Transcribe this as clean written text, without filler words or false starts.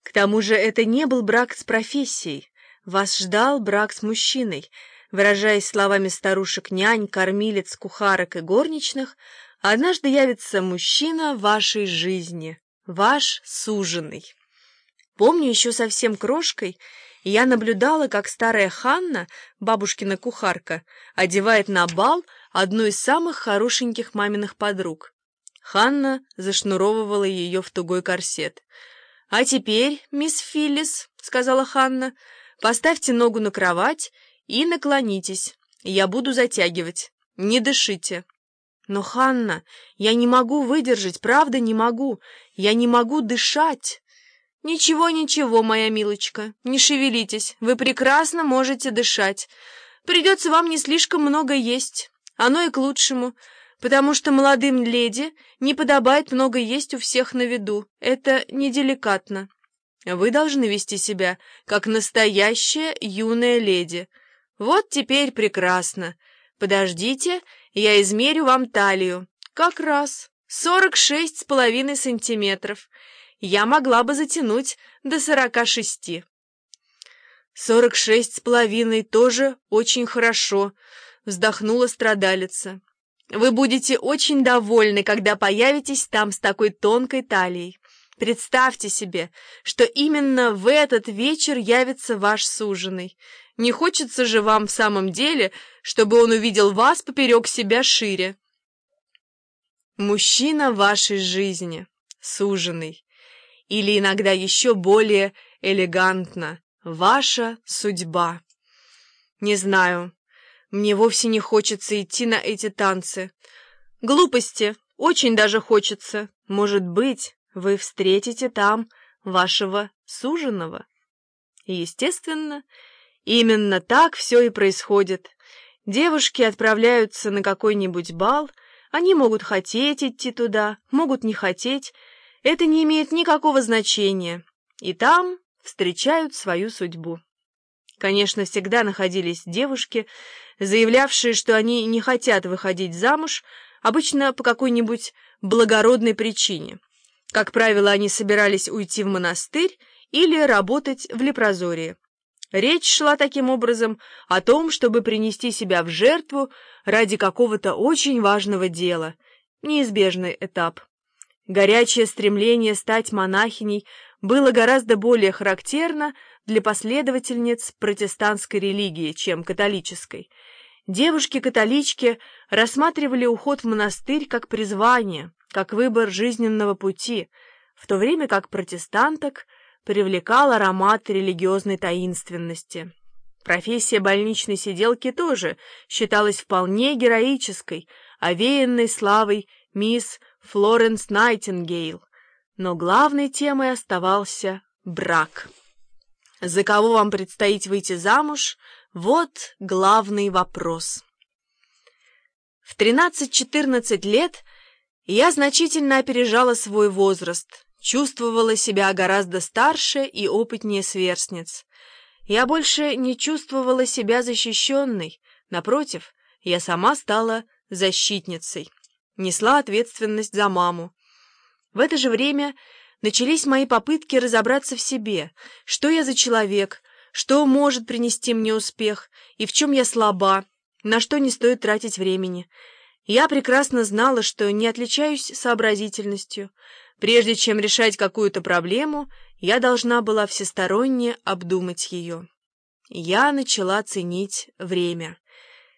К тому же это не был брак с профессией. Вас ждал брак с мужчиной. Выражаясь словами старушек-нянь, кормилец, кухарок и горничных, однажды явится мужчина вашей жизни, ваш суженый. Помню, еще совсем крошкой я наблюдала, как старая Ханна, бабушкина кухарка, одевает на бал одну из самых хорошеньких маминых подруг. Ханна зашнуровывала ее в тугой корсет. «А теперь, мисс Филлис, — сказала Ханна, — поставьте ногу на кровать и наклонитесь. Я буду затягивать. Не дышите». «Но, Ханна, я не могу выдержать, правда не могу. Я не могу дышать». «Ничего, ничего, моя милочка, не шевелитесь, вы прекрасно можете дышать. Придется вам не слишком много есть, оно и к лучшему, потому что молодым леди не подобает много есть у всех на виду, это неделикатно. Вы должны вести себя, как настоящая юная леди. Вот теперь прекрасно. Подождите, я измерю вам талию. Как раз 46,5 сантиметров. Я могла бы затянуть до 46. 46,5 тоже очень хорошо, вздохнула страдалица. Вы будете очень довольны, когда появитесь там с такой тонкой талией. Представьте себе, что именно в этот вечер явится ваш суженый. Не хочется же вам в самом деле, чтобы он увидел вас поперек себя шире. Мужчина вашей жизни, суженый. Или иногда еще более элегантно, ваша судьба. Не знаю, мне вовсе не хочется идти на эти танцы. Глупости, очень даже хочется. Может быть, вы встретите там вашего суженого. И, естественно, именно так все и происходит. Девушки отправляются на какой-нибудь бал, они могут хотеть идти туда, могут не хотеть. Это не имеет никакого значения, и там встречают свою судьбу. Конечно, всегда находились девушки, заявлявшие, что они не хотят выходить замуж, обычно по какой-нибудь благородной причине. Как правило, они собирались уйти в монастырь или работать в лепрозории. Речь шла таким образом о том, чтобы принести себя в жертву ради какого-то очень важного дела, неизбежный этап. Горячее стремление стать монахиней было гораздо более характерно для последовательниц протестантской религии, чем католической. Девушки-католички рассматривали уход в монастырь как призвание, как выбор жизненного пути, в то время как протестанток привлекал аромат религиозной таинственности. Профессия больничной сиделки тоже считалась вполне героической, овеянной славой мисс Флоренс Найтингейл, но главной темой оставался брак. За кого вам предстоит выйти замуж? Вот главный вопрос. В 13-14 лет я значительно опережала свой возраст, чувствовала себя гораздо старше и опытнее сверстниц. Я больше не чувствовала себя защищенной, напротив, я сама стала защитницей. Несла ответственность за маму. В это же время начались мои попытки разобраться в себе, что я за человек, что может принести мне успех и в чем я слаба, на что не стоит тратить времени. Я прекрасно знала, что не отличаюсь сообразительностью. Прежде чем решать какую-то проблему, я должна была всесторонне обдумать ее. Я начала ценить время.